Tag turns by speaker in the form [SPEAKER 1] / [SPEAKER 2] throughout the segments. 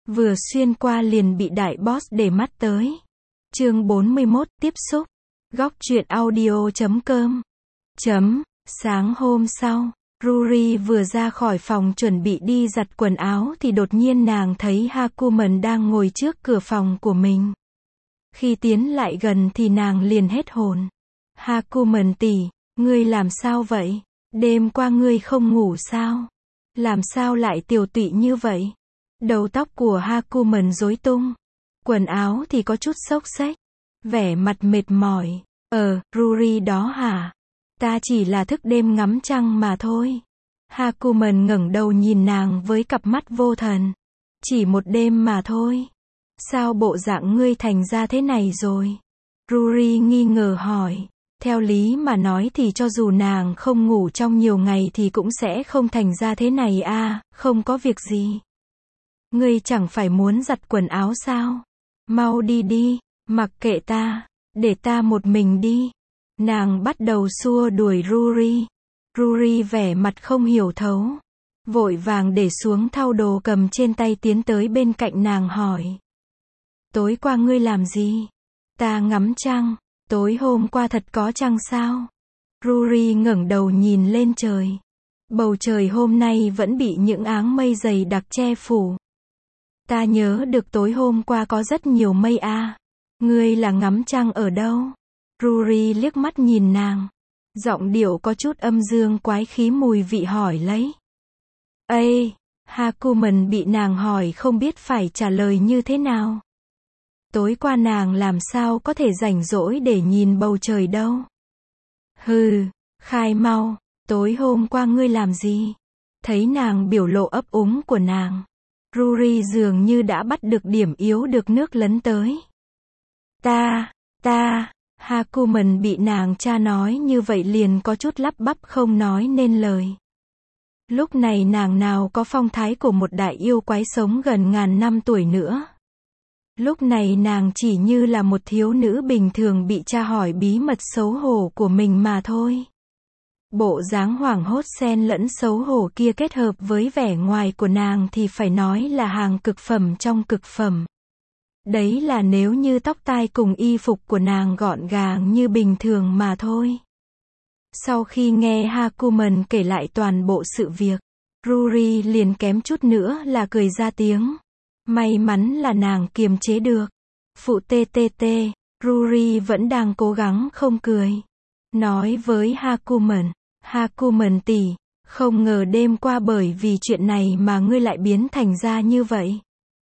[SPEAKER 1] vừa xuyên qua liền bị đại boss để mắt tới. Chương 41, tiếp xúc. Góc truyện audio.com. Sáng hôm sau, Ruri vừa ra khỏi phòng chuẩn bị đi giặt quần áo thì đột nhiên nàng thấy Hakuman đang ngồi trước cửa phòng của mình. Khi tiến lại gần thì nàng liền hết hồn. Hakuman tỷ, ngươi làm sao vậy? Đêm qua ngươi không ngủ sao? Làm sao lại tiều tụy như vậy? Đầu tóc của Hakuman rối tung. Quần áo thì có chút xốc xếch. Vẻ mặt mệt mỏi. Ruri đó hả? Ta chỉ là thức đêm ngắm trăng mà thôi. Hakuman ngẩng đầu nhìn nàng với cặp mắt vô thần. Chỉ một đêm mà thôi. Sao bộ dạng ngươi thành ra thế này rồi? Ruri nghi ngờ hỏi. Theo lý mà nói thì cho dù nàng không ngủ trong nhiều ngày thì cũng sẽ không thành ra thế này à, không có việc gì. Ngươi chẳng phải muốn giặt quần áo sao? Mau đi đi, mặc kệ ta, để ta một mình đi. Nàng bắt đầu xua đuổi Ruri. Ruri vẻ mặt không hiểu thấu. Vội vàng để xuống thau đồ cầm trên tay tiến tới bên cạnh nàng hỏi. Tối qua ngươi làm gì? Ta ngắm trăng. Tối hôm qua thật có trăng sao? Ruri ngẩng đầu nhìn lên trời. Bầu trời hôm nay vẫn bị những áng mây dày đặc che phủ. Ta nhớ được tối hôm qua có rất nhiều mây à. Ngươi là ngắm trăng ở đâu? Ruri liếc mắt nhìn nàng. Giọng điệu có chút âm dương quái khí mùi vị hỏi lấy. Ê, Hakuman bị nàng hỏi không biết phải trả lời như thế nào. Tối qua nàng làm sao có thể rảnh rỗi để nhìn bầu trời đâu. Hừ, khai mau, tối hôm qua ngươi làm gì? Thấy nàng biểu lộ ấp úng của nàng. Ruri dường như đã bắt được điểm yếu được nước lấn tới. Hakuman bị nàng cha nói như vậy liền có chút lắp bắp không nói nên lời. Lúc này nàng nào có phong thái của một đại yêu quái sống gần ngàn năm tuổi nữa. Lúc này nàng chỉ như là một thiếu nữ bình thường bị cha hỏi bí mật xấu hổ của mình mà thôi. Bộ dáng hoảng hốt xen lẫn xấu hổ kia kết hợp với vẻ ngoài của nàng thì phải nói là hàng cực phẩm trong cực phẩm. Đấy là nếu như tóc tai cùng y phục của nàng gọn gàng như bình thường mà thôi. Sau khi nghe Hakuman kể lại toàn bộ sự việc, Ruri liền kém chút nữa là cười ra tiếng. May mắn là nàng kiềm chế được. Phụ tê, Ruri vẫn đang cố gắng không cười. Nói với Hakuman tỷ, không ngờ đêm qua bởi vì chuyện này mà ngươi lại biến thành ra như vậy.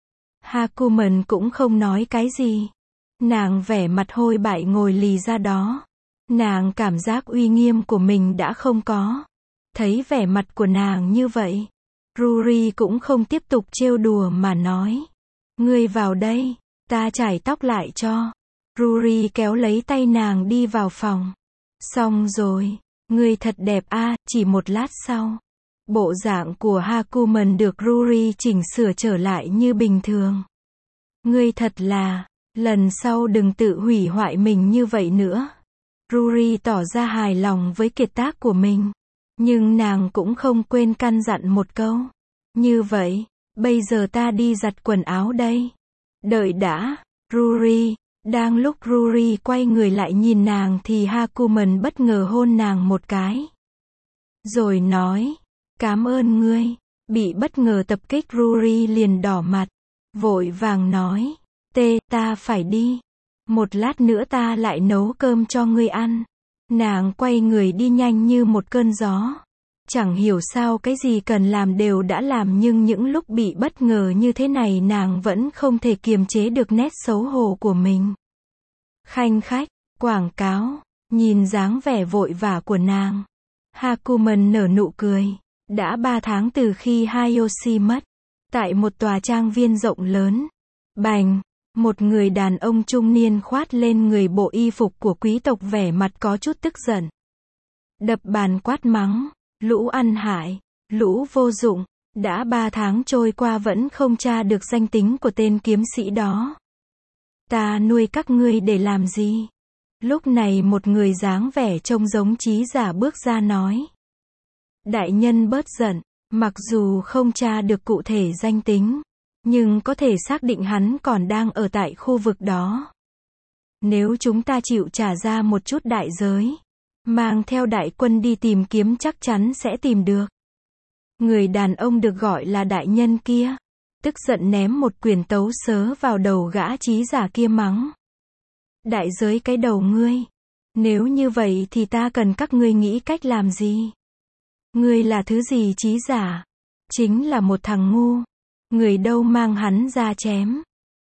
[SPEAKER 1] Hakuman cũng không nói cái gì. Nàng vẻ mặt hôi bại ngồi lì ra đó. Nàng cảm giác uy nghiêm của mình đã không có. Thấy vẻ mặt của nàng như vậy, Ruri cũng không tiếp tục trêu đùa mà nói. Ngươi vào đây, ta chải tóc lại cho. Ruri kéo lấy tay nàng đi vào phòng. Xong rồi, ngươi thật đẹp à, chỉ một lát sau. Bộ dạng của Hakuman được Ruri chỉnh sửa trở lại như bình thường. Ngươi thật là, lần sau đừng tự hủy hoại mình như vậy nữa. Ruri tỏ ra hài lòng với kiệt tác của mình. Nhưng nàng cũng không quên căn dặn một câu. Như vậy, bây giờ ta đi giặt quần áo đây. Đợi đã, Ruri. Đang lúc Ruri quay người lại nhìn nàng thì Hakuman bất ngờ hôn nàng một cái. Rồi nói, cảm ơn ngươi. Bị bất ngờ tập kích Ruri liền đỏ mặt. Vội vàng nói, ta phải đi. Một lát nữa ta lại nấu cơm cho ngươi ăn. Nàng quay người đi nhanh như một cơn gió. Chẳng hiểu sao cái gì cần làm đều đã làm nhưng những lúc bị bất ngờ như thế này nàng vẫn không thể kiềm chế được nét xấu hổ của mình. Khanh khách, quảng cáo, nhìn dáng vẻ vội vã của nàng. Hakuman nở nụ cười. Đã 3 tháng từ khi Hayashi mất. Tại một tòa trang viên rộng lớn. Bành, một người đàn ông trung niên khoát lên người bộ y phục của quý tộc vẻ mặt có chút tức giận. Đập bàn quát mắng. Lũ ăn hại, lũ vô dụng, đã 3 tháng trôi qua vẫn không tra được danh tính của tên kiếm sĩ đó. Ta nuôi các ngươi để làm gì? Lúc này một người dáng vẻ trông giống trí giả bước ra nói. Đại nhân bớt giận, mặc dù không tra được cụ thể danh tính, nhưng có thể xác định hắn còn đang ở tại khu vực đó. Nếu chúng ta chịu trả ra một chút đại giới, mang theo đại quân đi tìm kiếm chắc chắn sẽ tìm được. Người đàn ông được gọi là đại nhân kia, tức giận ném một quyển tấu sớ vào đầu gã trí giả kia mắng. Đại giới cái đầu ngươi. Nếu như vậy thì ta cần các ngươi nghĩ cách làm gì? Ngươi là thứ gì trí giả? Chính là một thằng ngu. Người đâu mang hắn ra chém.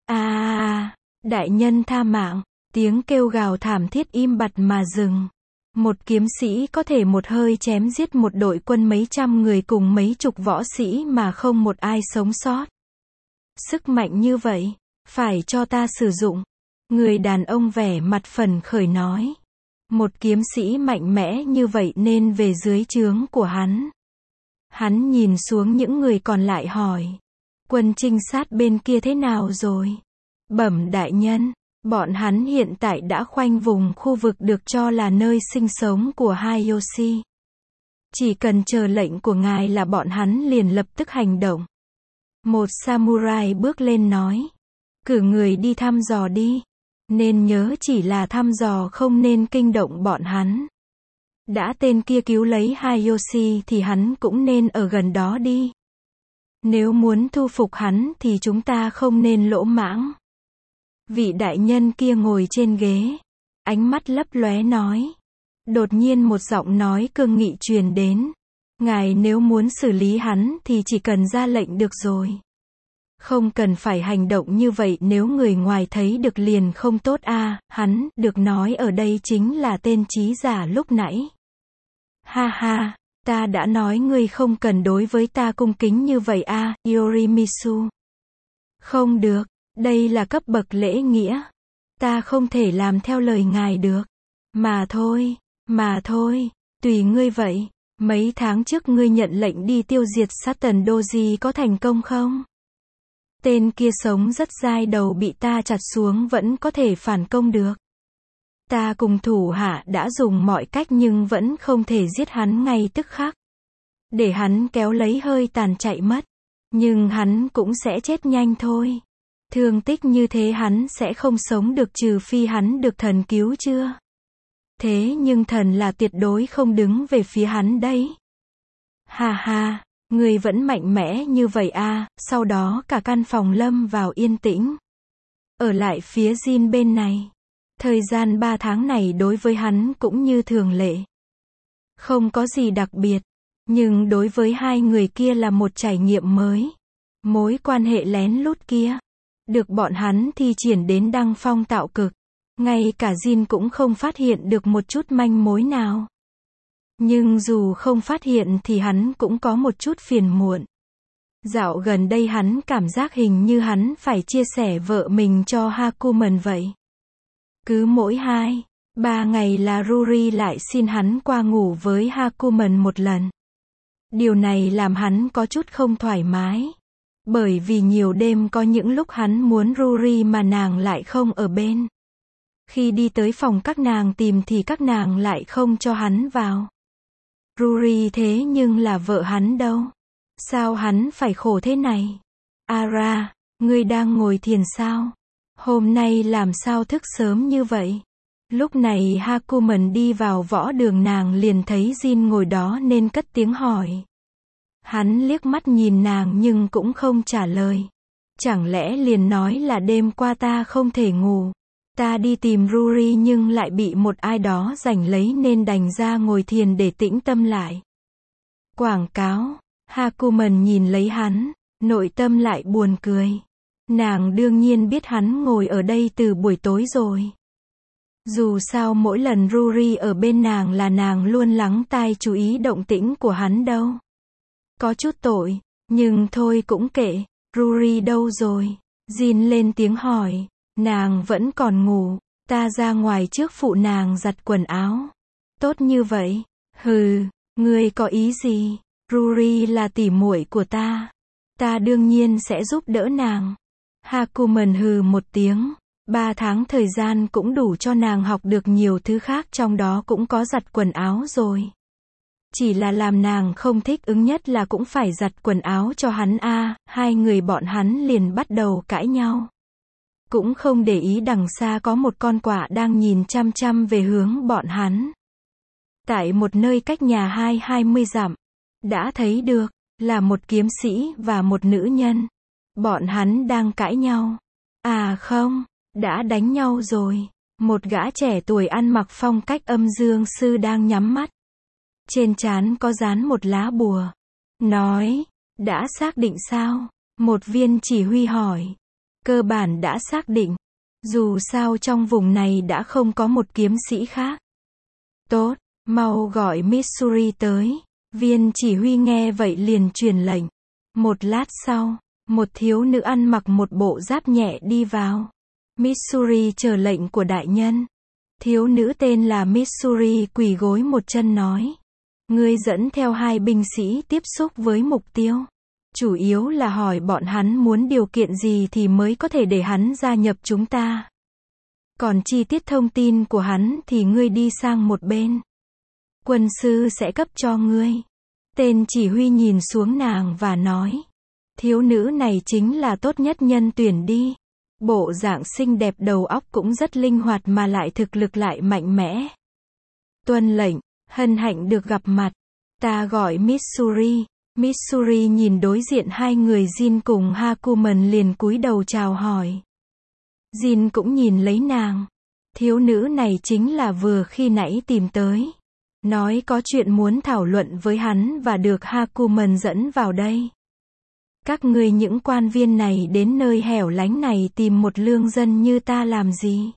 [SPEAKER 1] Đại nhân tha mạng. Tiếng kêu gào thảm thiết im bặt mà dừng. Một kiếm sĩ có thể một hơi chém giết một đội quân mấy trăm người cùng mấy chục võ sĩ mà không một ai sống sót. Sức mạnh như vậy, phải cho ta sử dụng. Người đàn ông vẻ mặt phấn khởi nói. Một kiếm sĩ mạnh mẽ như vậy nên về dưới trướng của hắn. Hắn nhìn xuống những người còn lại hỏi. Quân trinh sát bên kia thế nào rồi? Bẩm đại nhân, bọn hắn hiện tại đã khoanh vùng khu vực được cho là nơi sinh sống của Hayashi. Chỉ cần chờ lệnh của ngài là bọn hắn liền lập tức hành động. Một samurai bước lên nói. Cử người đi thăm dò đi. Nên nhớ chỉ là thăm dò không nên kinh động bọn hắn. Đã tên kia cứu lấy Hayashi thì hắn cũng nên ở gần đó đi. Nếu muốn thu phục hắn thì chúng ta không nên lỗ mãng. Vị đại nhân kia ngồi trên ghế, ánh mắt lấp lóe nói. Đột nhiên một giọng nói cương nghị truyền đến. Ngài nếu muốn xử lý hắn thì chỉ cần ra lệnh được rồi. Không cần phải hành động như vậy nếu người ngoài thấy được liền không tốt hắn, được nói ở đây chính là tên trí giả lúc nãy. Ha ha, ta đã nói ngươi không cần đối với ta cung kính như vậy Yorimizu. Không được, đây là cấp bậc lễ nghĩa. Ta không thể làm theo lời ngài được. Mà thôi, tùy ngươi vậy. Mấy tháng trước ngươi nhận lệnh đi tiêu diệt Satan Doji có thành công không? Tên kia sống rất dai đầu bị ta chặt xuống vẫn có thể phản công được. Ta cùng thủ hạ đã dùng mọi cách nhưng vẫn không thể giết hắn ngay tức khắc. Để hắn kéo lấy hơi tàn chạy mất. Nhưng hắn cũng sẽ chết nhanh thôi. Thương tích như thế hắn sẽ không sống được trừ phi hắn được thần cứu chưa? Thế nhưng thần là tuyệt đối không đứng về phía hắn đấy. Ha ha, người vẫn mạnh mẽ như vậy sau đó cả căn phòng lâm vào yên tĩnh. Ở lại phía Jin bên này. Thời gian 3 tháng này đối với hắn cũng như thường lệ. Không có gì đặc biệt. Nhưng đối với hai người kia là một trải nghiệm mới. Mối quan hệ lén lút kia. Được bọn hắn thi triển đến đăng phong tạo cực. Ngay cả Jin cũng không phát hiện được một chút manh mối nào. Nhưng dù không phát hiện thì hắn cũng có một chút phiền muộn. Dạo gần đây hắn cảm giác hình như hắn phải chia sẻ vợ mình cho Hakumen vậy. Cứ mỗi 2-3 ngày là Ruri lại xin hắn qua ngủ với Hakumen một lần. Điều này làm hắn có chút không thoải mái. Bởi vì nhiều đêm có những lúc hắn muốn Ruri mà nàng lại không ở bên. Khi đi tới phòng các nàng tìm thì các nàng lại không cho hắn vào. Ruri thế nhưng là vợ hắn đâu. Sao hắn phải khổ thế này? Ara, ngươi đang ngồi thiền sao? Hôm nay làm sao thức sớm như vậy? Lúc này Hakumen đi vào võ đường nàng liền thấy Jin ngồi đó nên cất tiếng hỏi. Hắn liếc mắt nhìn nàng nhưng cũng không trả lời. Chẳng lẽ liền nói là đêm qua ta không thể ngủ. Ta đi tìm Ruri nhưng lại bị một ai đó giành lấy nên đành ra ngồi thiền để tĩnh tâm lại. Quảng cáo. Hakumen nhìn lấy hắn, nội tâm lại buồn cười. Nàng đương nhiên biết hắn ngồi ở đây từ buổi tối rồi. Dù sao mỗi lần Ruri ở bên nàng là nàng luôn lắng tai chú ý động tĩnh của hắn đâu. Có chút tội, nhưng thôi cũng kệ, Ruri đâu rồi? Jin lên tiếng hỏi, nàng vẫn còn ngủ, ta ra ngoài trước phụ nàng giặt quần áo. Tốt như vậy, ngươi có ý gì? Ruri là tỉ muội của ta đương nhiên sẽ giúp đỡ nàng. Hakumen hừ một tiếng, 3 tháng thời gian cũng đủ cho nàng học được nhiều thứ khác trong đó cũng có giặt quần áo rồi. Chỉ là làm nàng không thích ứng nhất là cũng phải giặt quần áo cho hắn a, hai người bọn hắn liền bắt đầu cãi nhau. Cũng không để ý đằng xa có một con quạ đang nhìn chăm chăm về hướng bọn hắn. Tại một nơi cách nhà 20 dặm, đã thấy được, là một kiếm sĩ và một nữ nhân. Bọn hắn đang cãi nhau. À không, đã đánh nhau rồi. Một gã trẻ tuổi ăn mặc phong cách âm dương sư đang nhắm mắt. Trên trán có dán một lá bùa. Nói, đã xác định sao? Một viên chỉ huy hỏi. Cơ bản đã xác định. Dù sao trong vùng này đã không có một kiếm sĩ khác. Tốt, mau gọi Missouri tới. Viên chỉ huy nghe vậy liền truyền lệnh. Một lát sau, một thiếu nữ ăn mặc một bộ giáp nhẹ đi vào. Missouri chờ lệnh của đại nhân. Thiếu nữ tên là Missouri quỳ gối một chân nói. Ngươi dẫn theo hai binh sĩ tiếp xúc với mục tiêu. Chủ yếu là hỏi bọn hắn muốn điều kiện gì thì mới có thể để hắn gia nhập chúng ta. Còn chi tiết thông tin của hắn thì ngươi đi sang một bên. Quân sư sẽ cấp cho ngươi. Tên chỉ huy nhìn xuống nàng và nói. Thiếu nữ này chính là tốt nhất nhân tuyển đi. Bộ dạng xinh đẹp, đầu óc cũng rất linh hoạt mà lại thực lực lại mạnh mẽ. Tuân lệnh, hân hạnh được gặp mặt. Ta gọi Missouri. Missouri nhìn đối diện hai người Jin cùng Hakumen liền cúi đầu chào hỏi. Jin cũng nhìn lấy nàng. Thiếu nữ này chính là vừa khi nãy tìm tới. Nói có chuyện muốn thảo luận với hắn và được Hakumen dẫn vào đây. Các ngươi những quan viên này đến nơi hẻo lánh này tìm một lương dân như ta làm gì?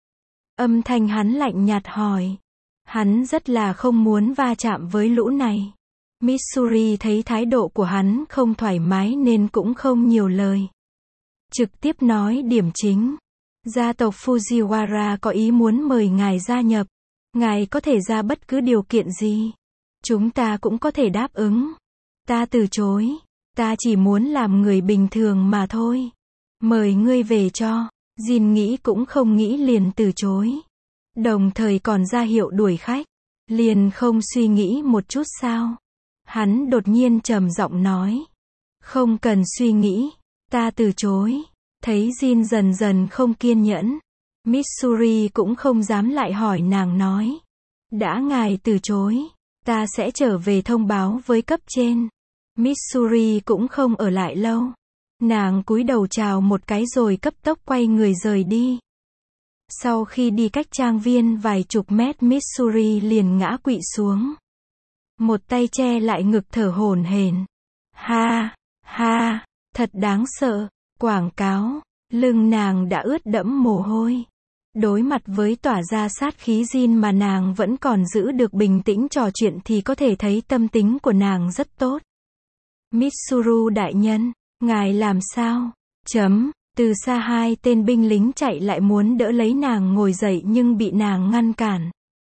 [SPEAKER 1] Âm thanh hắn lạnh nhạt hỏi. Hắn rất là không muốn va chạm với lũ này. Missouri thấy thái độ của hắn không thoải mái nên cũng không nhiều lời. Trực tiếp nói điểm chính. Gia tộc Fujiwara có ý muốn mời ngài gia nhập. Ngài có thể ra bất cứ điều kiện gì. Chúng ta cũng có thể đáp ứng. Ta từ chối. Ta chỉ muốn làm người bình thường mà thôi. Mời ngươi về cho. Jin nghĩ cũng không nghĩ liền từ chối. Đồng thời còn ra hiệu đuổi khách. Liền không suy nghĩ một chút sao? Hắn đột nhiên trầm giọng nói. Không cần suy nghĩ. Ta từ chối. Thấy Jin dần dần không kiên nhẫn. Missouri cũng không dám lại hỏi nàng nói. Đã ngài từ chối. Ta sẽ trở về thông báo với cấp trên. Missouri cũng không ở lại lâu. Nàng cúi đầu chào một cái rồi cấp tốc quay người rời đi. Sau khi đi cách trang viên vài chục mét, Missouri liền ngã quỵ xuống. Một tay che lại ngực thở hổn hển. Ha, ha, thật đáng sợ. Quảng cáo, lưng nàng đã ướt đẫm mồ hôi. Đối mặt với tỏa ra sát khí Jin mà nàng vẫn còn giữ được bình tĩnh trò chuyện thì có thể thấy tâm tính của nàng rất tốt. Mitsuru đại nhân, ngài làm sao? Từ xa hai tên binh lính chạy lại muốn đỡ lấy nàng ngồi dậy nhưng bị nàng ngăn cản.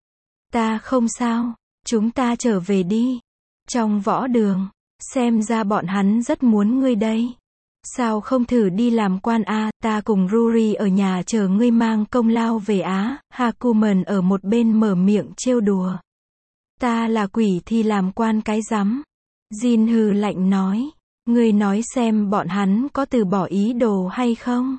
[SPEAKER 1] Ta không sao, chúng ta trở về đi. Trong võ đường, xem ra bọn hắn rất muốn ngươi đây. Sao không thử đi làm quan a? Ta cùng Ruri ở nhà chờ ngươi mang công lao về á. Hakumen ở một bên mở miệng trêu đùa. Ta là quỷ thì làm quan cái rắm. Jin hừ lạnh nói. Ngươi nói xem bọn hắn có từ bỏ ý đồ hay không?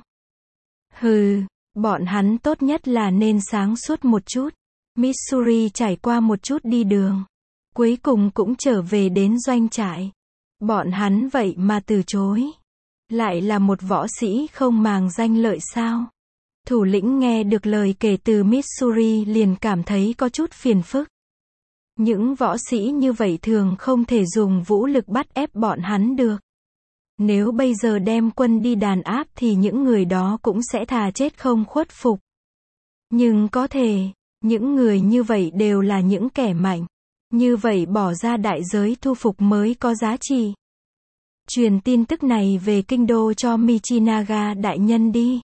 [SPEAKER 1] Hừ, bọn hắn tốt nhất là nên sáng suốt một chút. Missouri trải qua một chút đi đường. Cuối cùng cũng trở về đến doanh trại. Bọn hắn vậy mà từ chối. Lại là một võ sĩ không màng danh lợi sao? Thủ lĩnh nghe được lời kể từ Missouri liền cảm thấy có chút phiền phức. Những võ sĩ như vậy thường không thể dùng vũ lực bắt ép bọn hắn được. Nếu bây giờ đem quân đi đàn áp thì những người đó cũng sẽ thà chết không khuất phục. Nhưng có thể, những người như vậy đều là những kẻ mạnh. Như vậy bỏ ra đại giới thu phục mới có giá trị. Truyền tin tức này về kinh đô cho Michinaga đại nhân đi.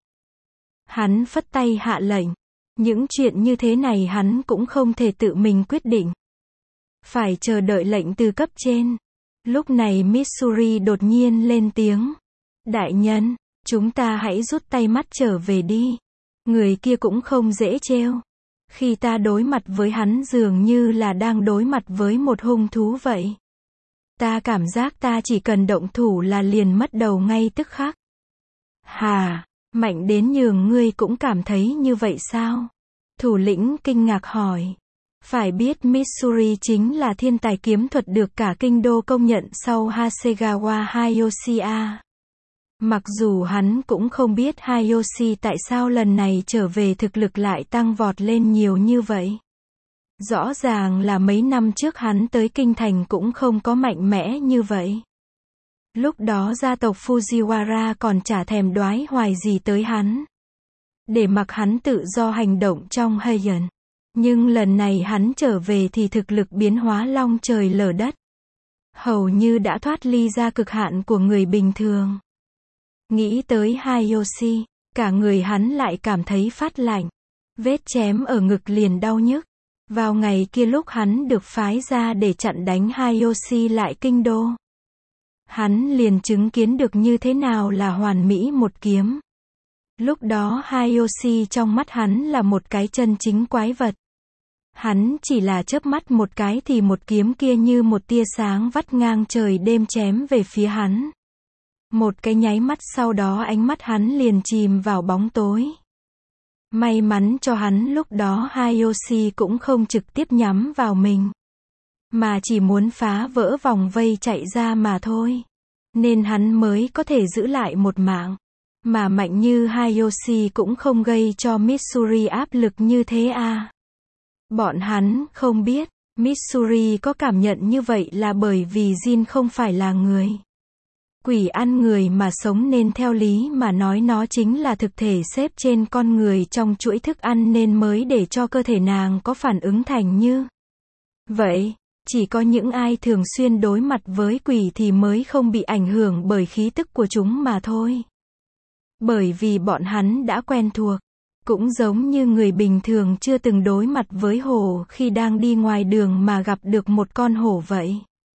[SPEAKER 1] Hắn phất tay hạ lệnh. Những chuyện như thế này hắn cũng không thể tự mình quyết định. Phải chờ đợi lệnh từ cấp trên. Lúc này Missouri đột nhiên lên tiếng. Đại nhân, chúng ta hãy rút tay mắt trở về đi. Người kia cũng không dễ trêu. Khi ta đối mặt với hắn dường như là đang đối mặt với một hung thú vậy. Ta cảm giác ta chỉ cần động thủ là liền mất đầu ngay tức khắc. Hà, mạnh đến nhường ngươi cũng cảm thấy như vậy sao? Thủ lĩnh kinh ngạc hỏi. Phải biết Mitsuri chính là thiên tài kiếm thuật được cả kinh đô công nhận sau Hasegawa Hayashi. Mặc dù hắn cũng không biết Hayashi tại sao lần này trở về thực lực lại tăng vọt lên nhiều như vậy. Rõ ràng là mấy năm trước hắn tới kinh thành cũng không có mạnh mẽ như vậy. Lúc đó gia tộc Fujiwara còn chả thèm đoái hoài gì tới hắn. Để mặc hắn tự do hành động trong Heian. Nhưng lần này hắn trở về thì thực lực biến hóa long trời lở đất. Hầu như đã thoát ly ra cực hạn của người bình thường. Nghĩ tới Hayashi, cả người hắn lại cảm thấy phát lạnh. Vết chém ở ngực liền đau nhức. Vào ngày kia lúc hắn được phái ra để chặn đánh Hayashi lại kinh đô. Hắn liền chứng kiến được như thế nào là hoàn mỹ một kiếm. Lúc đó Hayashi trong mắt hắn là một cái chân chính quái vật. Hắn chỉ là chớp mắt một cái thì một kiếm kia như một tia sáng vắt ngang trời đêm chém về phía hắn. Một cái nháy mắt sau đó ánh mắt hắn liền chìm vào bóng tối. May mắn cho hắn lúc đó Hayashi cũng không trực tiếp nhắm vào mình. Mà chỉ muốn phá vỡ vòng vây chạy ra mà thôi. Nên hắn mới có thể giữ lại một mạng. Mà mạnh như Hayashi cũng không gây cho Mitsuri áp lực như thế à. Bọn hắn không biết, Mitsuri có cảm nhận như vậy là bởi vì Jin không phải là người. Quỷ ăn người mà sống nên theo lý mà nói nó chính là thực thể xếp trên con người trong chuỗi thức ăn nên mới để cho cơ thể nàng có phản ứng thành như vậy. Chỉ có những ai thường xuyên đối mặt với quỷ thì mới không bị ảnh hưởng bởi khí tức của chúng mà thôi. Bởi vì bọn hắn đã quen thuộc. Cũng giống như người bình thường chưa từng đối mặt với hổ khi đang đi ngoài đường mà gặp được một con hổ vậy.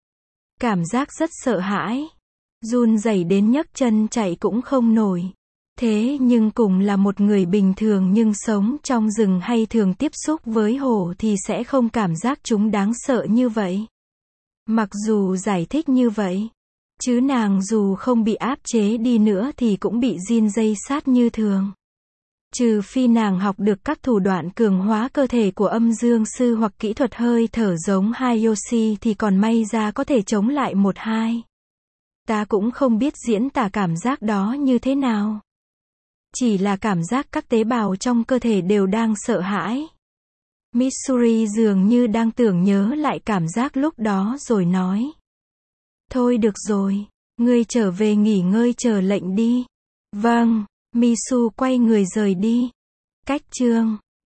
[SPEAKER 1] Cảm giác rất sợ hãi. Run rẩy đến nhấc chân chạy cũng không nổi. Thế nhưng cùng là một người bình thường nhưng sống trong rừng hay thường tiếp xúc với hổ thì sẽ không cảm giác chúng đáng sợ như vậy. Mặc dù giải thích như vậy, chứ nàng dù không bị áp chế đi nữa thì cũng bị Jin dây sát như thường. Trừ phi nàng học được các thủ đoạn cường hóa cơ thể của âm dương sư hoặc kỹ thuật hơi thở giống Hayashi thì còn may ra có thể chống lại một hai. Ta cũng không biết diễn tả cảm giác đó như thế nào. Chỉ là cảm giác các tế bào trong cơ thể đều đang sợ hãi. Mitsuri dường như đang tưởng nhớ lại cảm giác lúc đó rồi nói. Thôi được rồi, ngươi trở về nghỉ ngơi chờ lệnh đi. Vâng, Misu quay người rời đi. Cách chương